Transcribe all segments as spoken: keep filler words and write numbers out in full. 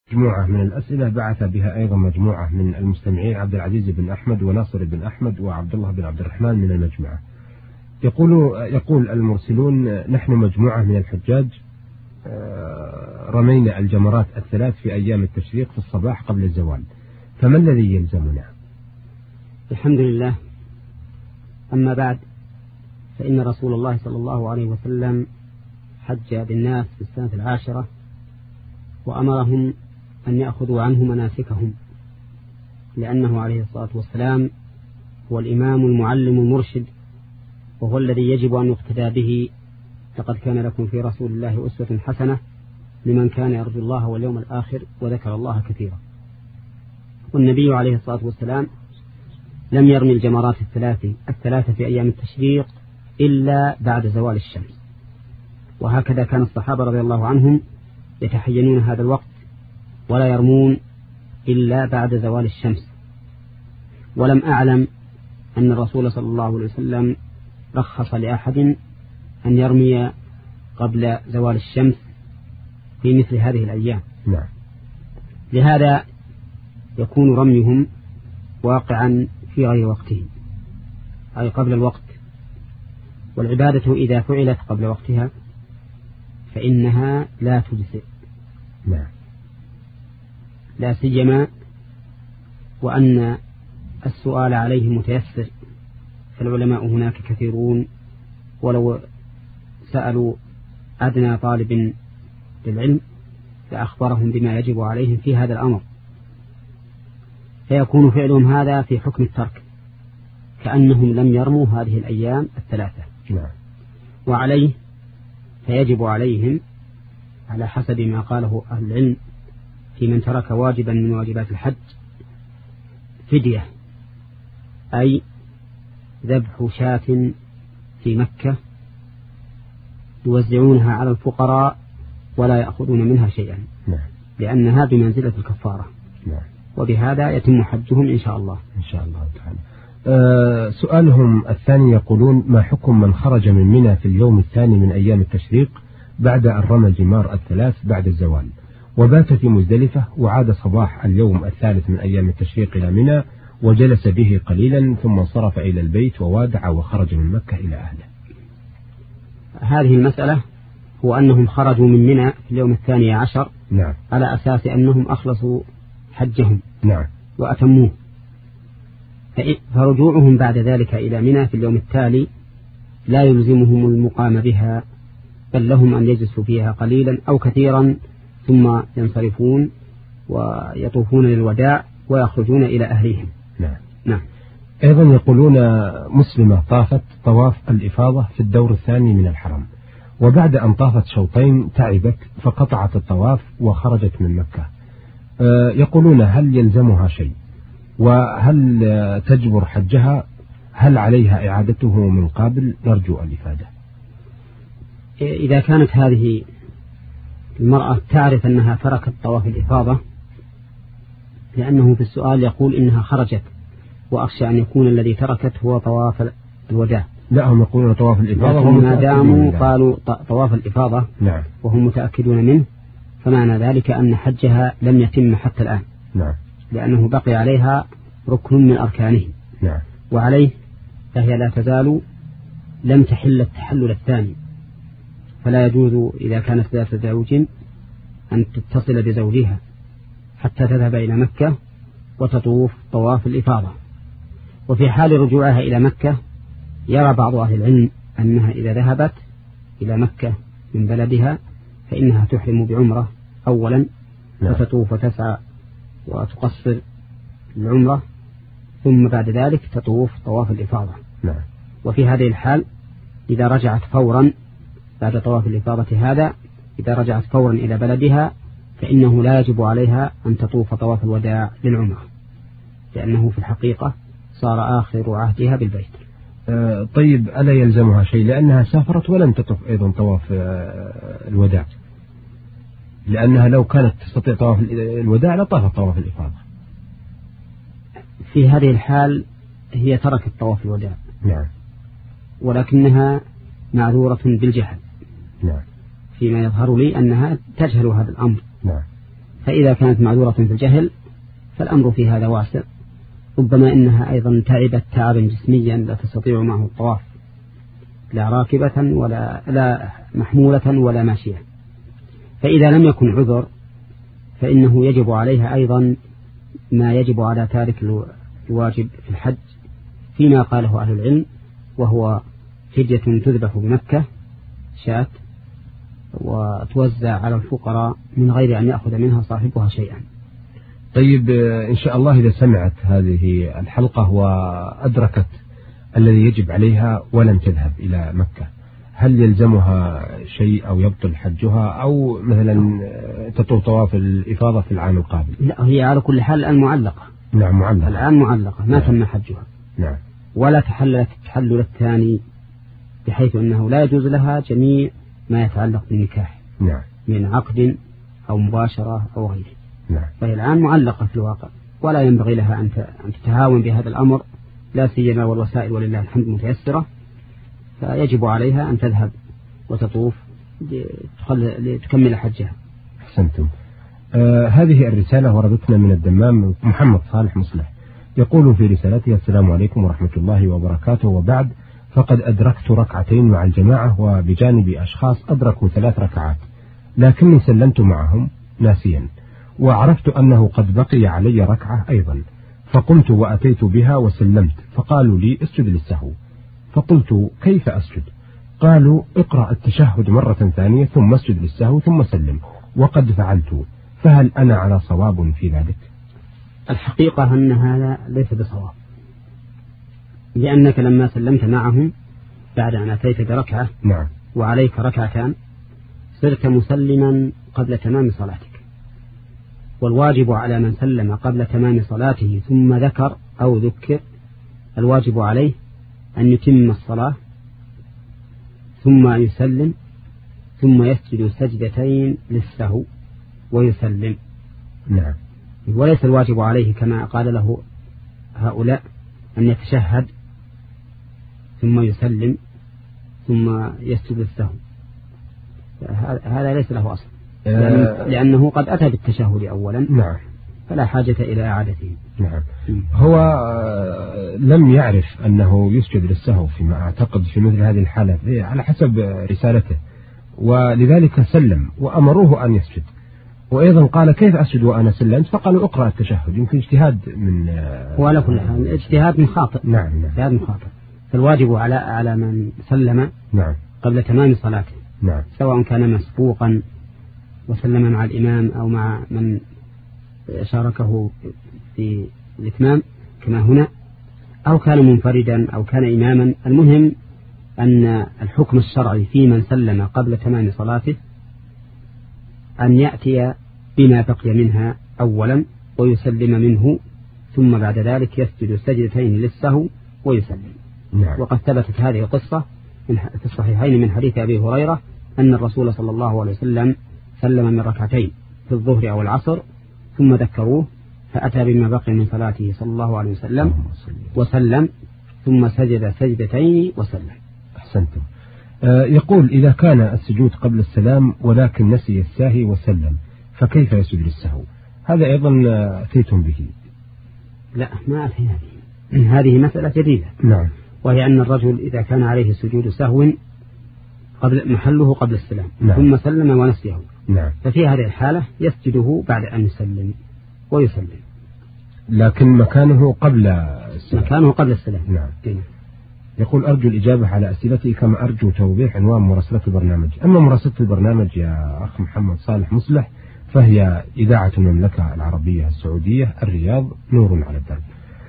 مجموعة من الأسئلة بعث بها أيضا مجموعة من المستمعين عبد العزيز بن أحمد وناصر بن أحمد وعبد الله بن عبد الرحمن من المجموعة. يقول يقول المرسلون: نحن مجموعة من الحجاج رمينا الجمرات الثلاث في أيام التشريق في الصباح قبل الزوال، فما الذي يلزمنا؟ الحمد لله. أما بعد، فإن رسول الله صلى الله عليه وسلم حج بالناس في السنة العاشرة وأمرهم أن يأخذوا عنه مناسكهم، لأنه عليه الصلاة والسلام هو الإمام المعلم المرشد، وهو الذي يجب أن يقتدى به. لقد كان لكم في رسول الله أسوة حسنة لمن كان يرجو الله واليوم الآخر وذكر الله كثيرا. والنبي عليه الصلاة والسلام لم يرمي الجمرات الثلاث الثلاثة في أيام التشريق إلا بعد زوال الشمس، وهكذا كان الصحابة رضي الله عنهم يتحينون هذا الوقت ولا يرمون إلا بعد زوال الشمس. ولم أعلم أن الرسول صلى الله عليه وسلم رخص لأحد أن يرمي قبل زوال الشمس في مثل هذه الأيام. نعم. لهذا يكون رميهم واقعا في غير وقته، أي قبل الوقت. والعبادة إذا فعلت قبل وقتها فإنها لا تجزئ، نعم، لا سيما وأن السؤال عليه متيسر، فالعلماء هناك كثيرون، ولو سألوا أدنى طالب للعلم لأخبرهم بما يجب عليهم في هذا الأمر، فيكون فعلهم هذا في حكم الترك، كأنهم لم يرموا هذه الأيام الثلاثة. نعم. وعليه فيجب عليهم على حسب ما قاله أهل العلم في من ترك واجبا من واجبات الحج فدية، أي ذبح شاة في مكة يوزعونها على الفقراء ولا يأخذون منها شيئا. نعم. لأنها بمنزلة الكفارة. نعم. وبهذا يتم حجهم إن شاء الله. إن شاء الله تعالى. أه سؤالهم الثاني يقولون: ما حكم من خرج من منى في اليوم الثاني من أيام التشريق بعد أن رمى الجمار الثلاث بعد الزوال، وبات في مزدلفة، وعاد صباح اليوم الثالث من أيام التشريق إلى منى وجلس به قليلا ثم انصرف إلى البيت ووادع وخرج من مكة إلى أهله؟ هذه المسألة هو أنهم خرجوا من منى في اليوم الثاني عشر. نعم. على أساس أنهم أخلصوا حجهم. نعم. وأتموه، فرجوعهم بعد ذلك إلى منى في اليوم التالي لا يلزمهم المقام بها، بل لهم أن يجلسوا فيها قليلا أو كثيرا ثم ينصرفون ويطوفون للوداع ويخرجون إلى أهليهم. نعم. نعم. أيضا يقولون: مسلمة طافت طواف الإفاضة في الدور الثاني من الحرم، وبعد أن طافت شوطين تعبت فقطعت الطواف وخرجت من مكة. يقولون: هل يلزمها شيء؟ وهل تجبر حجها؟ هل عليها إعادته من قبل؟ نرجو الإفادة. إذا كانت هذه المرأة تعرف أنها تركت طواف الإفاضة، لأنه في السؤال يقول إنها خرجت، وأخشى أن يكون الذي تركت هو طواف الوداع. لا، هم يقولون طواف الإفاضة، ما داموا قالوا طواف الإفاضة. نعم. وهم متأكدون منه، فمعنى ذلك أن حجها لم يتم حتى الآن. نعم. لأنه بقي عليها ركن من أركانه. نعم. وعليه فهي لا تزال لم تحل التحلل الثاني، فلا يجوز إذا كانت ذات زوج أن تتصل بزوجها حتى تذهب إلى مكة وتطوف طواف الإفاضة. وفي حال رجوعها إلى مكة يرى بعض أهل العلم أنها إذا ذهبت إلى مكة من بلدها فإنها تحرم بعمرة أولا، نعم، وتطوف وتسعى وتقصر العمرة، ثم بعد ذلك تطوف طواف الإفاضة. نعم. وفي هذه الحال إذا رجعت فورا بعد طواف الإفاضة هذا، إذا رجعت فورا إلى بلدها فإنه لا يجب عليها أن تطوف طواف الوداع للعمرة، لأنه في الحقيقة صار آخر عهدها بالبيت. آه طيب، ألا يلزمها شيء لأنها سافرت ولم تطوف أيضا طواف آه الوداع؟ لأنها لو كانت تستطيع طواف الوداع لطافت طواف الإفاضة. في هذه الحال هي تركت طواف الوداع. نعم. ولكنها معذورة بالجهل. نعم. فيما يظهر لي أنها تجهل هذا الأمر. نعم. فإذا كانت معذورة في الجهل فالأمر في هذا واسع، ربما إنها أيضا تعبت تعبا جسميا لا تستطيع معه الطواف، لا راكبة ولا لا محمولة ولا ماشية. فإذا لم يكن عذر فإنه يجب عليها أيضا ما يجب على تارك الواجب في الحج فيما قاله أهل العلم، وهو فدية تذبح بمكة شاة وتوزع على الفقراء من غير أن يأخذ منها صاحبها شيئا. طيب إن شاء الله إذا سمعت هذه الحلقة وأدركت الذي يجب عليها ولم تذهب إلى مكة، هل يلزمها شيء أو يبطل حجها أو مثلا تطوف طواف الإفاضة في العام القادم؟ لا، هي على كل حال الآن معلقة. نعم معلقة الآن معلقة ما نعم. تم حجها. نعم. ولا تحللت التحلل الثاني بحيث أنه لا يجوز لها جميع ما يتعلق بالنكاح نعم. من عقد أو مباشرة أو غيره. نعم. فهي الآن معلقة في الواقع، ولا ينبغي لها أن تتهاون بهذا الأمر، لا سيما والوسائل ولله الحمد متيسرة، فيجب عليها أن تذهب وتطوف لتكمل حجها. أحسنتم. آه هذه الرسالة وردتنا من الدمام محمد صالح مصلح، يقول في رسالته: السلام عليكم ورحمة الله وبركاته، وبعد، فقد أدركت ركعتين مع الجماعة وبجانب أشخاص أدركوا ثلاث ركعات، لكني سلمت معهم ناسيا، وعرفت أنه قد بقي علي ركعة أيضا، فقمت وأتيت بها وسلمت، فقالوا لي اسجد للسهو، فقلت كيف أسجد؟ قالوا اقرأ التشهد مرة ثانية ثم اسجد للسهو ثم سلم، وقد فعلت، فهل أنا على صواب في ذلك؟ الحقيقة أن هذا ليس بصواب، لأنك لما سلمت معهم بعد أن أتيت بركعة نعم. وعليك ركعتان صرت مسلما قبل تمام صلاتك، والواجب على من سلم قبل تمام صلاته ثم ذكر أو ذكر، الواجب عليه أن يتم الصلاة ثم يسلم ثم يسجد سجدتين للسهو ويسلم. نعم. وليس الواجب عليه كما قال له هؤلاء أن يتشهد ثم يسلم ثم يسجد للسهو، هذا ليس له أصل، لأنه قد أتى بالتشهد أولا. نعم. فلا حاجة إلى إعادته. نعم. هو لم يعرف أنه يسجد للسهو فيما أعتقد في مثل هذه الحالة على حسب رسالته، ولذلك سلم وأمروه أن يسجد، وأيضا قال كيف أسجد وأنا سلمت؟ فقالوا اقرأ التشهد. يمكن اجتهاد من وعلى كل حال اجتهاد من خاطئ. نعم. اجتهاد من خاطئ. فالواجب على على من سلم نعم. قبل تمام صلاته، نعم. سواء كان مسبوقا وسلم مع الإمام أو مع من شاركه في الإتمام كما هنا، أو كان منفردا أو كان إماما، المهم أن الحكم الشرعي في من سلم قبل تمام صلاته أن يأتي بما بقي منها أولا ويسلم منه، ثم بعد ذلك يسجد سجدتين للسهو ويسلم. نعم. وقد ثبتت هذه القصة في الصحيحين من حديث أبي هريرة أن الرسول صلى الله عليه وسلم سلم من ركعتين في الظهر أو العصر ثم ذكروه فأتى بما بقي من صلاته صلى الله عليه وسلم وسلم ثم سجد سجدتين وسلم. أحسنتم. آه يقول إذا كان السجود قبل السلام ولكن نسي الساهي وسلم فكيف يسجد للسهو؟ هذا أيضا أتيتم به. لا، ما أتينا به، هذه مسألة جديدة. نعم. وهي أن الرجل إذا كان عليه سجود سهو قبل محله قبل السلام نعم. ثم سلم ونسيه، نعم. ففي هذه الحالة يسجده بعد أن يسلم ويسلم، لكن مكانه قبل السلام. مكانه قبل السلام. نعم. دين. يقول أرجو الإجابة على أسئلتي كما أرجو توضيح عنوان مراسلة البرنامج. أما مراسلة البرنامج يا أخ محمد صالح مصلح فهي إذاعة المملكة العربية السعودية، الرياض، نور على الدرب.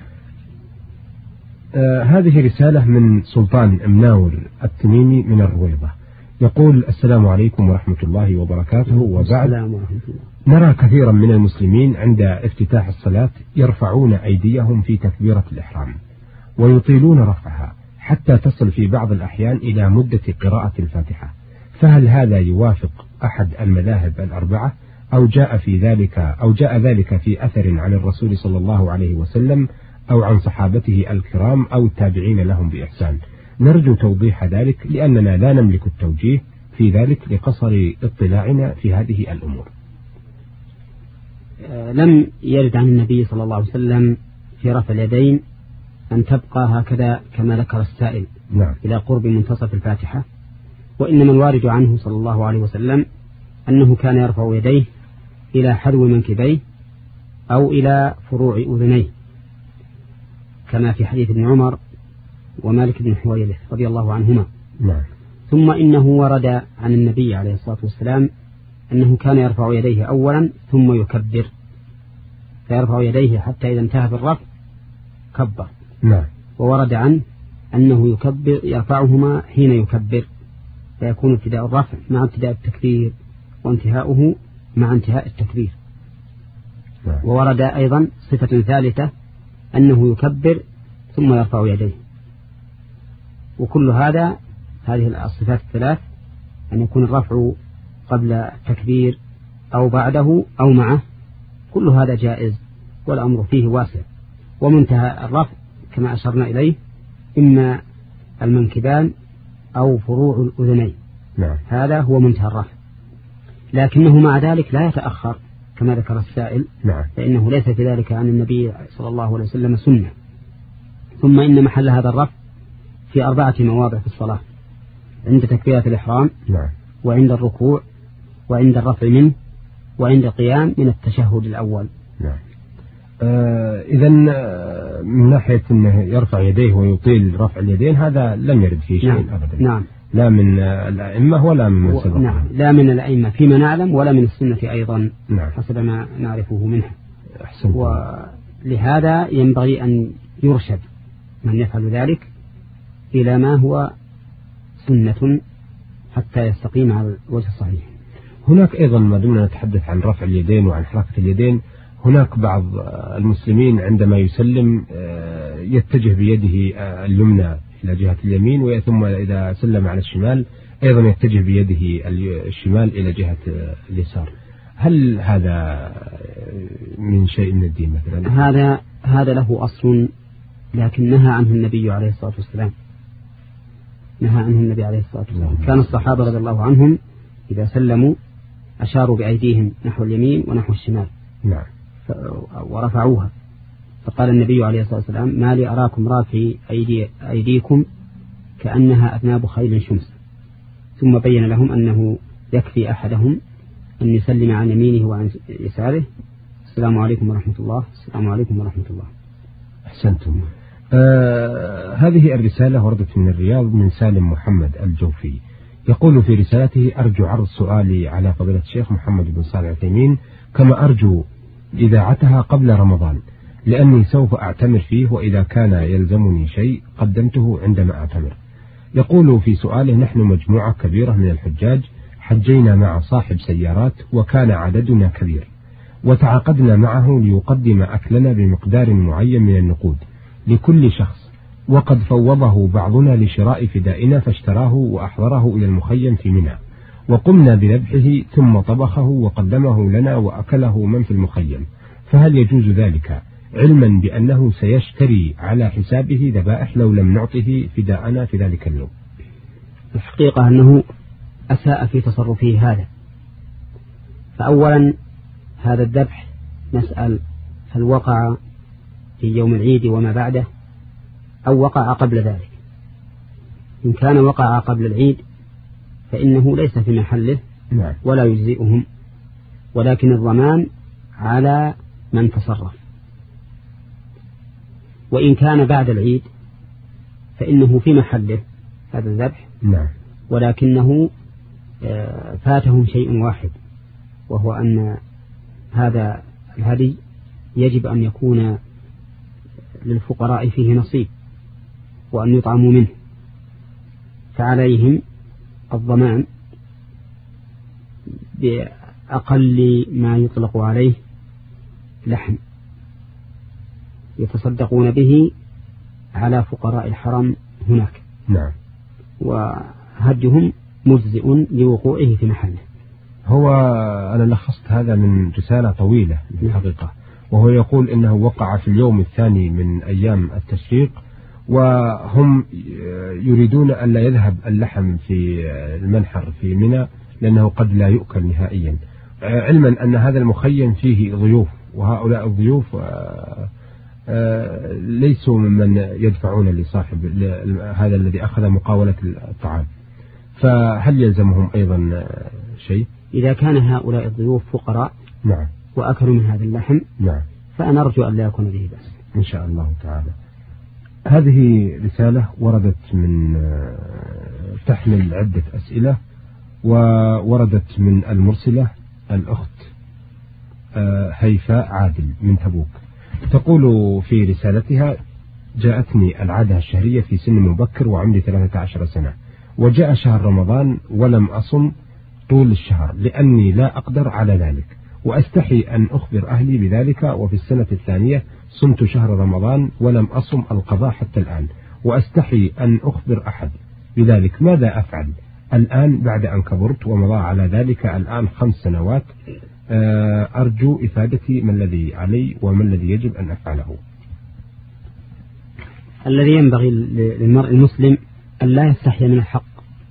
آه هذه رسالة من سلطان مناور التميمي من الرويضة، يقول: السلام عليكم ورحمة الله وبركاته، وبعد، نرى كثيرا من المسلمين عند افتتاح الصلاة يرفعون أيديهم في تكبيرة الإحرام ويطيلون رفعها حتى تصل في بعض الأحيان إلى مدة قراءة الفاتحة، فهل هذا يوافق أحد المذاهب الأربعة أو جاء في ذلك أو جاء ذلك في أثر عن الرسول صلى الله عليه وسلم أو عن صحابته الكرام أو التابعين لهم بإحسان؟ نرجو توضيح ذلك لأننا لا نملك التوجيه في ذلك لقصر اطلاعنا في هذه الأمور. لم يرد عن النبي صلى الله عليه وسلم في رفع اليدين أن تبقى هكذا كما ذكر السائل نعم. إلى قرب منتصف الفاتحة، وإنما الوارد عنه صلى الله عليه وسلم أنه كان يرفع يديه إلى حذو منكبيه أو إلى فروع أذنيه، كما في حديث ابن عمر ومالك بن حويرث رضي الله عنهما. نعم. ثم إنه ورد عن النبي عليه الصلاة والسلام أنه كان يرفع يديه أولا ثم يكبر، فيرفع يديه حتى إذا انتهى بالرفع كبر. نعم. وورد عنه أنه يكبر يرفعهما حين يكبر، فيكون ابتداء الرفع مع ابتداء التكبير وانتهاؤه مع انتهاء التكبير. نعم. وورد أيضا صفة ثالثة أنه يكبر ثم يرفع يديه. وكل هذا هذه الصفات الثلاث أن يكون الرفع قبل التكبير أو بعده أو معه، كل هذا جائز والأمر فيه واسع. ومنتهى الرفع كما أشرنا إليه إما المنكبان أو فروع الأذنين. نعم. هذا هو منتهى الرفع، لكنه مع ذلك لا يتأخر كما ذكر السائل. نعم. فإنه ليس في ذلك عن النبي صلى الله عليه وسلم سنة. ثم إن محل هذا الرفع في أربعة مواضع في الصلاة: عند تكبيرة الإحرام، نعم. وعند الركوع، وعند الرفع منه، وعند القيام من التشهد الأول. نعم. آه إذا من ناحية أنه يرفع يديه ويطيل رفع اليدين هذا لم يرد فيه شيء. نعم. أبدا. نعم. لا من الأئمة ولا من من سبقهم. نعم. لا من الأئمة فيما نعلم ولا من السنة أيضا. نعم. حسب ما نعرفه منها. أحسنت. ولهذا ينبغي أن يرشد من يفعل ذلك إلى ما هو سنة حتى يستقيم على الوجه الصحيح. هناك أيضا ما دمنا نتحدث عن رفع اليدين وعن حركة اليدين، هناك بعض المسلمين عندما يسلم يتجه بيده اليمنى إلى جهة اليمين، ثم إذا سلم على الشمال أيضا يتجه بيده الشمال إلى جهة اليسار. هل هذا من شيء من الدين مثلا؟ هذا هذا له أصل، لكن نهى عنه النبي عليه الصلاة والسلام. نهى عنه النبي عليه الصلاة والسلام. كان الصحابة رضي الله عنهم إذا سلموا أشاروا بأيديهم نحو اليمين ونحو الشمال. نعم. ورفعوها، فقال النبي عليه الصلاة والسلام: ما لي أراكم رافعي أيدي أيديكم كأنها أذناب خيل شمس. ثم بين لهم أنه يكفي أحدهم أن يسلم عن يمينه وعن يساره: السلام عليكم ورحمة الله، السلام عليكم ورحمة الله. أحسنتم. آه هذه الرسالة وردت من الرياض من سالم محمد الجوفي، يقول في رسالته: أرجو عرض سؤالي على فضيلة الشيخ محمد بن صالح العثيمين، كما أرجو إذاعتها قبل رمضان، لأني سوف أعتمر فيه، وإذا كان يلزمني شيء قدمته عندما أعتمر. يقول في سؤاله: نحن مجموعة كبيرة من الحجاج حجينا مع صاحب سيارات وكان عددنا كبير، وتعاقدنا معه ليقدم أكلنا بمقدار معين من النقود لكل شخص، وقد فوضه بعضنا لشراء فدائنا فاشتراه وأحضره إلى المخيم في منى، وقمنا بذبحه ثم طبخه وقدمه لنا وأكله من في المخيم، فهل يجوز ذلك، علما بأنه سيشتري على حسابه ذبائح لو لم نعطه فداءنا في ذلك اليوم؟ الحقيقة أنه أساء في تصرفه هذا. فأولا هذا الذبح نسأل هل وقع في يوم العيد وما بعده أو وقع قبل ذلك؟ إن كان وقع قبل العيد فإنه ليس في محله ولا يجزئهم، ولكن الضمان على من تصرف. وإن كان بعد العيد فإنه في محله هذا الذبح، ولكنه فاتهم شيء واحد، وهو أن هذا الهدي يجب أن يكون للفقراء فيه نصيب وأن يطعموا منه، فعليهم الضمان بأقل ما يطلق عليه لحم يتصدقون به على فقراء الحرم هناك. نعم. وهدهم مجزئ لوقوعه في محله. هو أنا لخصت هذا من رسالة طويلة الحقيقة، وهو يقول إنه وقع في اليوم الثاني من أيام التشريق، وهم يريدون أن لا يذهب اللحم في المنحر في منى لأنه قد لا يؤكل نهائيا، علما أن هذا المخيم فيه ضيوف، وهؤلاء الضيوف ليسوا ممن يدفعون لصاحب هذا الذي أخذ مقاولة الطعام، فهل يلزمهم أيضا شيء؟ إذا كان هؤلاء الضيوف فقراء نعم وأكلوا من هذا اللحم نعم فأنا أرجو أن لا يكون به بأس إن شاء الله تعالى. هذه رسالة وردت من تحمل عدة أسئلة، ووردت من المرسلة الأخت هيفاء عادل من تبوك، تقول في رسالتها: جاءتني العادة الشهرية في سن مبكر وعمري ثلاثة عشر سنة، وجاء شهر رمضان ولم أصم طول الشهر لأني لا أقدر على ذلك، وأستحي أن أخبر أهلي بذلك، وفي السنة الثانية صمت شهر رمضان ولم أصم القضاء حتى الآن، وأستحي أن أخبر أحد بذلك، ماذا أفعل الآن بعد أن كبرت ومضى على ذلك الآن خمس سنوات؟ أرجو إفادتي ما الذي علي وما الذي يجب أن أفعله. الذي ينبغي للمرء المسلم أن لا يستحي من الحق،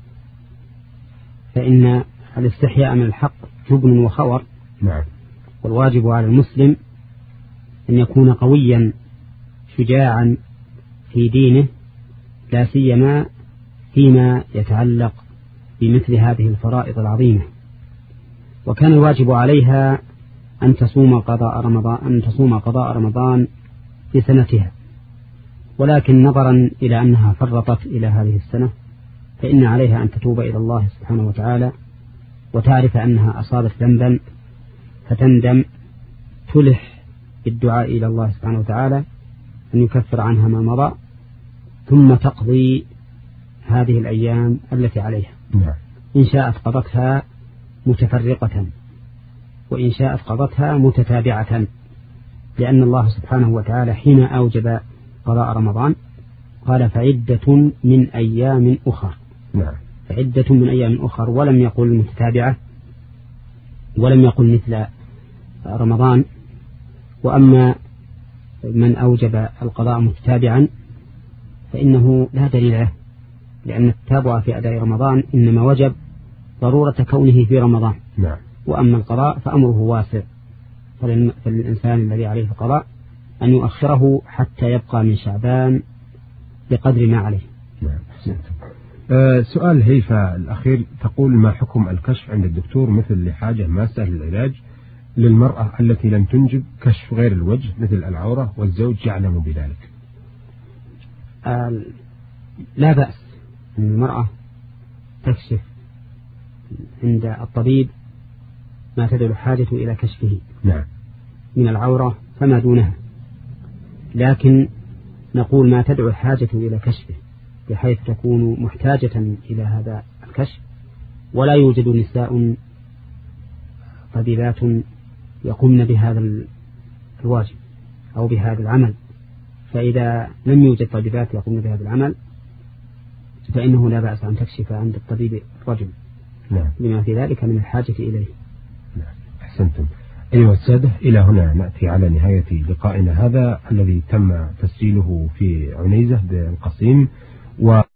فإن الاستحياء من الحق جبن وخور. نعم. والواجب على المسلم أن يكون قويا شجاعا في دينه، لا سيما فيما يتعلق بمثل هذه الفرائض العظيمة. وكان الواجب عليها أن تصوم قضاء رمضان أن تصوم قضاء رمضان في سنتها، ولكن نظرا إلى أنها فرطت إلى هذه السنة فإن عليها أن تتوب إلى الله سبحانه وتعالى، وتعرف أنها أصابت ذنبا فتندم، تلح بالدعاء إلى الله سبحانه وتعالى أن يكفر عنها ما مضى، ثم تقضي هذه الأيام التي عليها. نعم. إن شاءت قضتها متفرقة، وإن شاءت قضتها متتابعة، لأن الله سبحانه وتعالى حين أوجب قضاء رمضان قال: فعدة من أيام أخر. نعم. فعدة من أيام أخر، ولم يقل متتابعة، ولم يقل مثل رمضان. وأما من أوجب القضاء متتابعا فإنه لا دليل له، لأن التتابع في أداء رمضان إنما وجب ضرورة كونه في رمضان. نعم. وأما القضاء فأمره واسع، فللإنسان الذي عليه القضاء أن يؤخره حتى يبقى من شعبان بقدر ما عليه. نعم. أه سؤال هيفا الأخير، تقول: ما حكم الكشف عند الدكتور مثل لحاجة ماسة للعلاج للمرأة التي لم تنجب، كشف غير الوجه مثل العورة والزوج يعلم بذلك؟ أه لا بأس أن المرأة تكشف عند الطبيب ما تدل حاجة إلى كشفه. نعم. من العورة فما دونها، لكن نقول ما تدعو الحاجة إلى كشفه بحيث تكون محتاجة إلى هذا الكشف، ولا يوجد نساء طبيبات يقومن بهذا الواجب أو بهذا العمل، فإذا لم يوجد طبيبات يقومن بهذا العمل فإنه لا بأس أن تكشف عند الطبيب الرجل. نعم. لما في ذلك من الحاجة إليه. نعم. أحسنتم. أيها السادة، إلى هنا نأتي على نهاية لقائنا هذا الذي تم تسجيله في عنيزة بالقصيم. و